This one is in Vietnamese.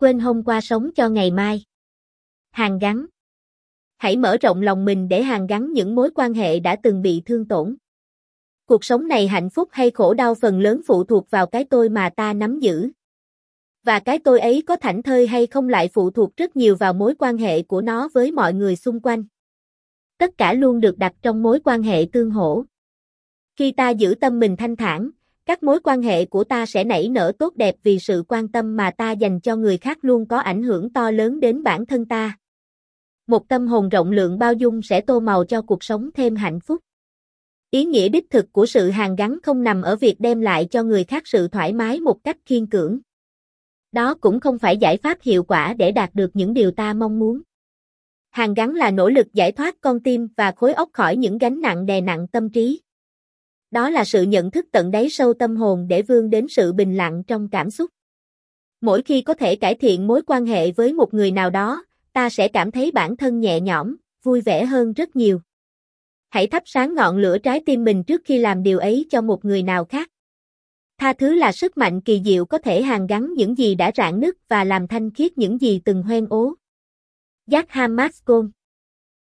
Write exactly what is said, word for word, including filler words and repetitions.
Quên hôm qua sống cho ngày mai. Hàn Gắn. Hãy mở rộng lòng mình để hàn gắn những mối quan hệ đã từng bị thương tổn. Cuộc sống này hạnh phúc hay khổ đau phần lớn phụ thuộc vào cái tôi mà ta nắm giữ. Và cái tôi ấy có thảnh thơi hay không lại phụ thuộc rất nhiều vào mối quan hệ của nó với mọi người xung quanh. Tất cả luôn được đặt trong mối quan hệ tương hỗ. Khi ta giữ tâm mình thanh thản, các mối quan hệ của ta sẽ nảy nở tốt đẹp vì sự quan tâm mà ta dành cho người khác luôn có ảnh hưởng to lớn đến bản thân ta. Một tâm hồn rộng lượng bao dung sẽ tô màu cho cuộc sống thêm hạnh phúc. Ý nghĩa đích thực của sự hàn gắn không nằm ở việc đem lại cho người khác sự thoải mái một cách khiên cưỡng. Đó cũng không phải giải pháp hiệu quả để đạt được những điều ta mong muốn. Hàn gắn là nỗ lực giải thoát con tim và khối óc khỏi những gánh nặng đè nặng tâm trí. Đó là sự nhận thức tận đáy sâu tâm hồn để vươn đến sự bình lặng trong cảm xúc. Mỗi khi có thể cải thiện mối quan hệ với một người nào đó, ta sẽ cảm thấy bản thân nhẹ nhõm, vui vẻ hơn rất nhiều. Hãy thắp sáng ngọn lửa trái tim mình trước khi làm điều ấy cho một người nào khác. Tha thứ là sức mạnh kỳ diệu có thể hàn gắn những gì đã rạn nứt và làm thanh khiết những gì từng hoen ố. Jack Hamascom.